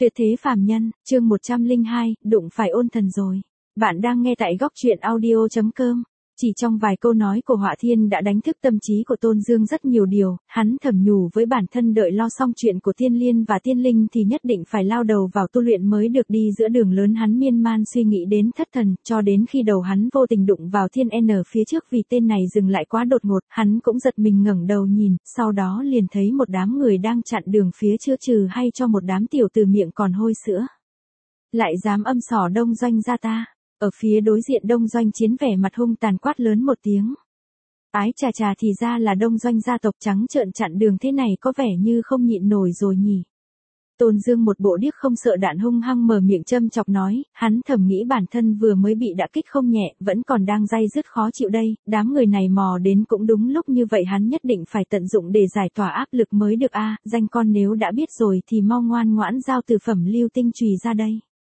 Tuyệt thế phàm nhân, chương 102, đụng phải ôn thần rồi. Bạn đang nghe tại góc truyện audio.com. Chỉ trong vài câu nói của Họa Thiên đã đánh thức tâm trí của Tôn Dương rất nhiều điều, hắn thầm nhủ với bản thân đợi lo xong chuyện của Thiên Liên và Thiên Linh thì nhất định phải lao đầu vào tu luyện mới được. Đi giữa đường lớn hắn miên man suy nghĩ đến thất thần, cho đến khi đầu hắn vô tình đụng vào Thiên N phía trước. Vì tên này dừng lại quá đột ngột, hắn cũng giật mình ngẩng đầu nhìn, sau đó liền thấy một đám người đang chặn đường phía trước, trừ hay cho một đám tiểu tử miệng còn hôi sữa. Lại dám âm sỏ Đông Doanh gia ta. Ở phía đối diện Đông Doanh Chiến vẻ mặt hung tàn quát lớn một tiếng. Ái chà chà, thì ra là Đông Doanh gia tộc trắng trợn chặn đường thế này, có vẻ như không nhịn nổi rồi nhỉ. Tôn Dương một bộ điếc không sợ đạn hung hăng mở miệng châm chọc nói, hắn thầm nghĩ bản thân vừa mới bị đả kích không nhẹ, vẫn còn đang day dứt khó chịu đây, đám người này mò đến cũng đúng lúc như vậy, hắn nhất định phải tận dụng để giải tỏa áp lực mới được a. Danh con nếu đã biết rồi thì mau ngoan ngoãn giao từ phẩm lưu tinh chùy ra đây.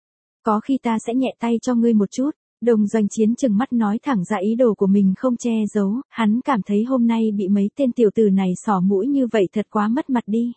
Có khi ta sẽ nhẹ tay cho ngươi một chút. Đông Doanh Chiến trừng mắt nói thẳng ra ý đồ của mình không che giấu, hắn cảm thấy hôm nay bị mấy tên tiểu tử này xỏ mũi như vậy thật quá mất mặt đi.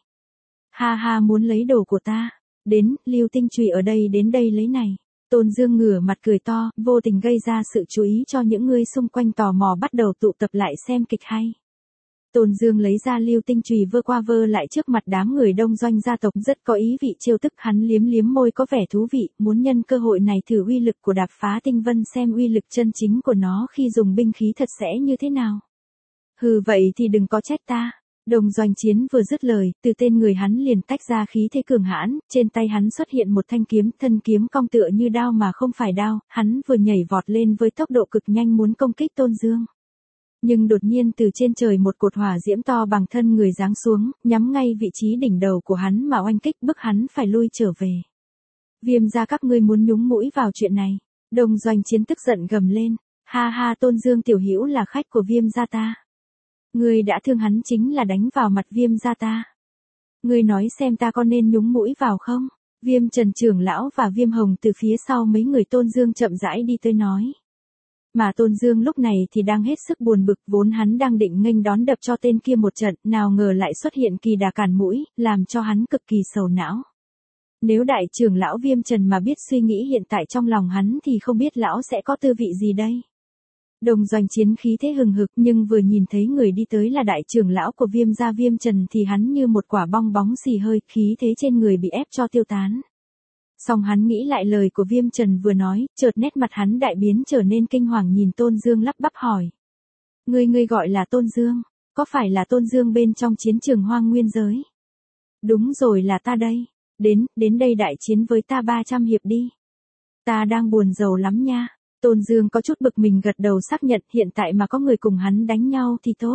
Ha ha, muốn lấy đồ của ta. Đến, lưu tinh chùy ở đây, đến đây lấy này. Tôn Dương ngửa mặt cười to, vô tình gây ra sự chú ý cho những người xung quanh tò mò bắt đầu tụ tập lại xem kịch hay. Tôn Dương lấy ra lưu tinh chùy vơ qua vơ lại trước mặt đám người Đông Doanh gia tộc, rất có ý vị trêu tức. Hắn liếm liếm môi có vẻ thú vị, muốn nhân cơ hội này thử uy lực của đạp phá tinh vân, xem uy lực chân chính của nó khi dùng binh khí thật sẽ như thế nào. Hừ, vậy thì đừng có trách ta. Đông Doanh Chiến vừa dứt lời, từ tên người hắn liền tách ra khí thế cường hãn, trên tay hắn xuất hiện một thanh kiếm, thân kiếm cong tựa như đao mà không phải đao, hắn vừa nhảy vọt lên với tốc độ cực nhanh muốn công kích Tôn Dương. Nhưng đột nhiên từ trên trời một cột hỏa diễm to bằng thân người giáng xuống, nhắm ngay vị trí đỉnh đầu của hắn mà oanh kích, bức hắn phải lui trở về. Viêm gia các ngươi muốn nhúng mũi vào chuyện này. Đông Doanh Chiến tức giận gầm lên. Ha ha, Tôn Dương tiểu hữu là khách của Viêm gia ta. Ngươi đã thương hắn chính là đánh vào mặt Viêm gia ta. Ngươi nói xem ta có nên nhúng mũi vào không? Viêm Trần trưởng lão và Viêm Hồng từ phía sau mấy người Tôn Dương chậm rãi đi tới nói. Mà Tôn Dương lúc này thì đang hết sức buồn bực, vốn hắn đang định nghênh đón đập cho tên kia một trận, nào ngờ lại xuất hiện kỳ đà cản mũi, làm cho hắn cực kỳ sầu não. Nếu đại trưởng lão Viêm Trần mà biết suy nghĩ hiện tại trong lòng hắn thì không biết lão sẽ có tư vị gì đây. Đông Doanh Chiến khí thế hừng hực, nhưng vừa nhìn thấy người đi tới là đại trưởng lão của Viêm gia Viêm Trần thì hắn như một quả bong bóng xì hơi, khí thế trên người bị ép cho tiêu tán. Xong hắn nghĩ lại lời của Viêm Trần vừa nói, chợt nét mặt hắn đại biến trở nên kinh hoàng, nhìn Tôn Dương lắp bắp hỏi. Ngươi gọi là Tôn Dương, có phải là Tôn Dương bên trong chiến trường hoang nguyên giới? Đúng rồi, là ta đây. Đến đây đại chiến với ta 300 hiệp đi. Ta đang buồn rầu lắm nha. Tôn Dương có chút bực mình gật đầu xác nhận, hiện tại mà có người cùng hắn đánh nhau thì tốt.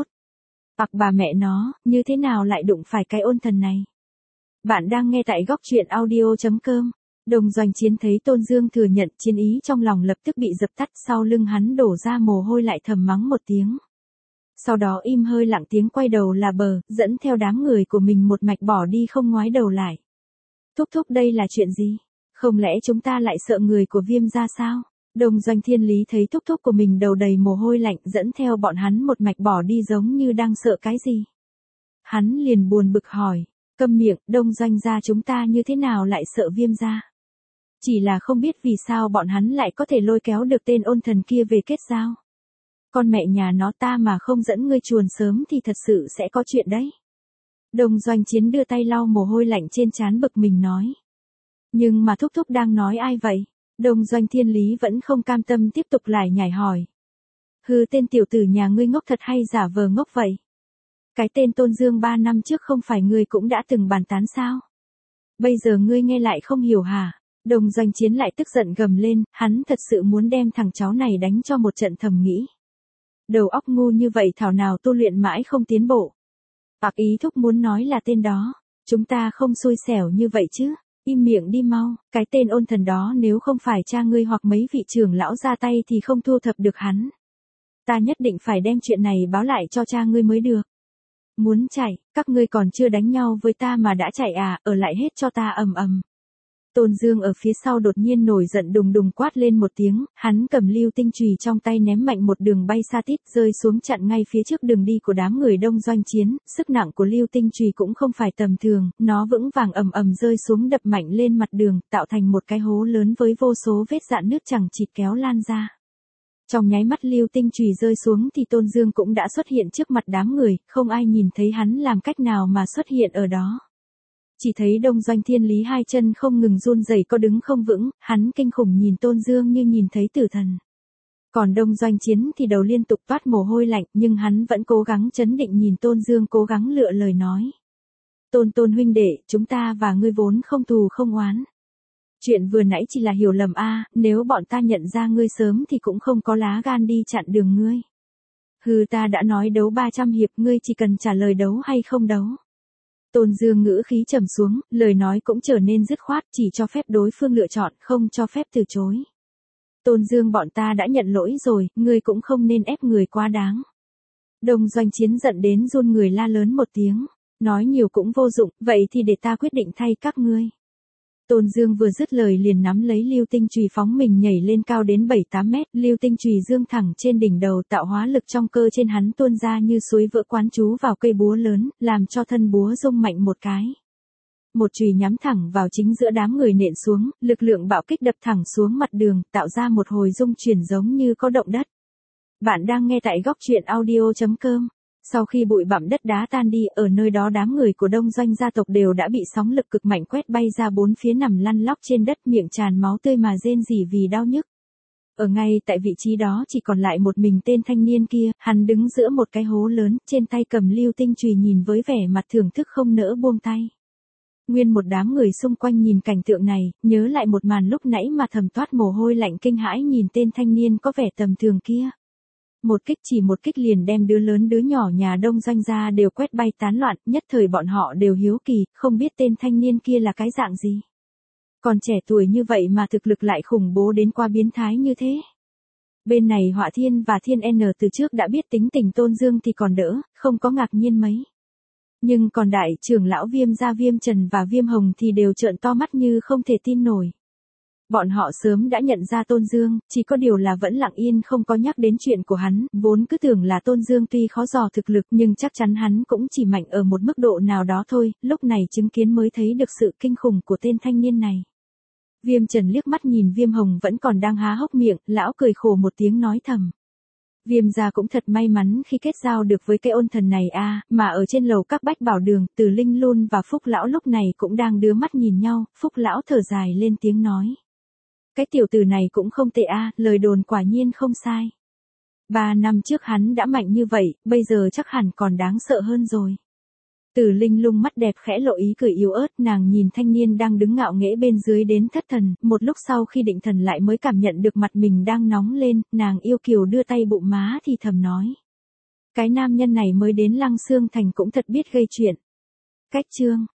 Bà mẹ nó, như thế nào lại đụng phải cái ôn thần này? Bạn đang nghe tại góc truyện audio.com. Đông Doanh Chiến thấy Tôn Dương thừa nhận, chiến ý trong lòng lập tức bị dập tắt, sau lưng hắn đổ ra mồ hôi lại thầm mắng một tiếng. Sau đó im hơi lặng tiếng quay đầu là bờ, dẫn theo đám người của mình một mạch bỏ đi không ngoái đầu lại. Thúc đây là chuyện gì? Không lẽ chúng ta lại sợ người của Viêm gia sao? Đông Doanh Thiên Lý thấy thúc của mình đầu đầy mồ hôi lạnh, dẫn theo bọn hắn một mạch bỏ đi giống như đang sợ cái gì. Hắn liền buồn bực hỏi, câm miệng, Đông Doanh gia chúng ta như thế nào lại sợ Viêm gia? Chỉ là không biết vì sao bọn hắn lại có thể lôi kéo được tên ôn thần kia về kết giao. Con mẹ nhà nó, ta mà không dẫn ngươi chuồn sớm thì thật sự sẽ có chuyện đấy. Đông Doanh Chiến đưa tay lau mồ hôi lạnh trên trán bực mình nói. Nhưng mà thúc đang nói ai vậy? Đông Doanh Thiên Lý vẫn không cam tâm tiếp tục lải nhải hỏi. Hừ, tên tiểu tử nhà ngươi ngốc thật hay giả vờ ngốc vậy? Cái tên Tôn Dương 3 năm trước không phải ngươi cũng đã từng bàn tán sao? Bây giờ ngươi nghe lại không hiểu hả? Đông Doanh Chiến lại tức giận gầm lên, hắn thật sự muốn đem thằng cháu này đánh cho một trận, thầm nghĩ. Đầu óc ngu như vậy thảo nào tu luyện mãi không tiến bộ. Ý thúc muốn nói là tên đó, chúng ta không xui xẻo như vậy chứ. Im miệng đi mau, cái tên ôn thần đó nếu không phải cha ngươi hoặc mấy vị trưởng lão ra tay thì không thu thập được hắn. Ta nhất định phải đem chuyện này báo lại cho cha ngươi mới được. Muốn chạy, các ngươi còn chưa đánh nhau với ta mà đã chạy à, ở lại hết cho ta ầm ầm. Tôn Dương ở phía sau đột nhiên nổi giận đùng đùng quát lên một tiếng, hắn cầm lưu tinh chùy trong tay ném mạnh một đường bay xa tít rơi xuống chặn ngay phía trước đường đi của đám người đông doanh chiến, sức nặng của lưu tinh chùy cũng không phải tầm thường, nó vững vàng ầm ầm rơi xuống đập mạnh lên mặt đường, tạo thành một cái hố lớn với vô số vết rạn nước chằng chịt kéo lan ra. Trong nháy mắt lưu tinh chùy rơi xuống thì Tôn Dương cũng đã xuất hiện trước mặt đám người, không ai nhìn thấy hắn làm cách nào mà xuất hiện ở đó. Chỉ thấy Đông Doanh Thiên Lý hai chân không ngừng run rẩy có đứng không vững, hắn kinh khủng nhìn Tôn Dương như nhìn thấy tử thần. Còn Đông Doanh Chiến thì đầu liên tục toát mồ hôi lạnh nhưng hắn vẫn cố gắng trấn định nhìn Tôn Dương cố gắng lựa lời nói. Tôn huynh đệ, chúng ta và ngươi vốn không thù không oán. Chuyện vừa nãy chỉ là hiểu lầm nếu bọn ta nhận ra ngươi sớm thì cũng không có lá gan đi chặn đường ngươi. Hừ, ta đã nói đấu 300 hiệp, ngươi chỉ cần trả lời đấu hay không đấu. Tôn Dương ngữ khí trầm xuống, lời nói cũng trở nên dứt khoát, chỉ cho phép đối phương lựa chọn, không cho phép từ chối. Tôn Dương, bọn ta đã nhận lỗi rồi, ngươi cũng không nên ép người quá đáng. Đông Doanh Chiến giận đến run người la lớn một tiếng, nói nhiều cũng vô dụng, vậy thì để ta quyết định thay các ngươi. Tôn Dương vừa dứt lời liền nắm lấy lưu tinh chùy phóng mình nhảy lên cao đến 7-8 mét, lưu tinh chùy dương thẳng trên đỉnh đầu tạo hóa lực trong cơ trên hắn tuôn ra như suối vỡ quán trú vào cây búa lớn, làm cho thân búa rung mạnh một cái. Một chùy nhắm thẳng vào chính giữa đám người nện xuống, lực lượng bạo kích đập thẳng xuống mặt đường, tạo ra một hồi rung chuyển giống như có động đất. Bạn đang nghe tại góc truyện audio.com. Sau khi bụi bặm đất đá tan đi, ở nơi đó đám người của Đông Doanh gia tộc đều đã bị sóng lực cực mạnh quét bay ra bốn phía nằm lăn lóc trên đất, miệng tràn máu tươi mà rên rỉ vì đau nhức. Ở ngay tại vị trí đó chỉ còn lại một mình tên thanh niên kia, hắn đứng giữa một cái hố lớn, trên tay cầm lưu tinh chùy nhìn với vẻ mặt thưởng thức không nỡ buông tay. Nguyên một đám người xung quanh nhìn cảnh tượng này, nhớ lại một màn lúc nãy mà thầm toát mồ hôi lạnh kinh hãi nhìn tên thanh niên có vẻ tầm thường kia. Một kích liền đem đứa lớn đứa nhỏ nhà Đông Doanh ra đều quét bay tán loạn, nhất thời bọn họ đều hiếu kỳ, không biết tên thanh niên kia là cái dạng gì. Còn trẻ tuổi như vậy mà thực lực lại khủng bố đến qua biến thái như thế. Bên này Họa Thiên và Thiên N từ trước đã biết tính tình Tôn Dương thì còn đỡ, không có ngạc nhiên mấy. Nhưng còn đại trưởng lão Viêm gia Viêm Trần và Viêm Hồng thì đều trợn to mắt như không thể tin nổi. Bọn họ sớm đã nhận ra Tôn Dương, chỉ có điều là vẫn lặng yên không có nhắc đến chuyện của hắn, vốn cứ tưởng là Tôn Dương tuy khó dò thực lực nhưng chắc chắn hắn cũng chỉ mạnh ở một mức độ nào đó thôi, lúc này chứng kiến mới thấy được sự kinh khủng của tên thanh niên này. Viêm Trần liếc mắt nhìn Viêm Hồng vẫn còn đang há hốc miệng, lão cười khổ một tiếng nói thầm. Viêm gia cũng thật may mắn khi kết giao được với cái ôn thần này mà ở trên lầu các bách bảo đường, Từ Linh Luôn và Phúc lão lúc này cũng đang đưa mắt nhìn nhau, Phúc lão thở dài lên tiếng nói. Cái tiểu tử này cũng không tệ lời đồn quả nhiên không sai. 3 năm trước hắn đã mạnh như vậy, bây giờ chắc hẳn còn đáng sợ hơn rồi. Từ Linh Lung mắt đẹp khẽ lộ ý cười yếu ớt, nàng nhìn thanh niên đang đứng ngạo nghễ bên dưới đến thất thần, một lúc sau khi định thần lại mới cảm nhận được mặt mình đang nóng lên, nàng yêu kiều đưa tay bụng má thì thầm nói. Cái nam nhân này mới đến Lăng Xương Thành cũng thật biết gây chuyện. Cách chương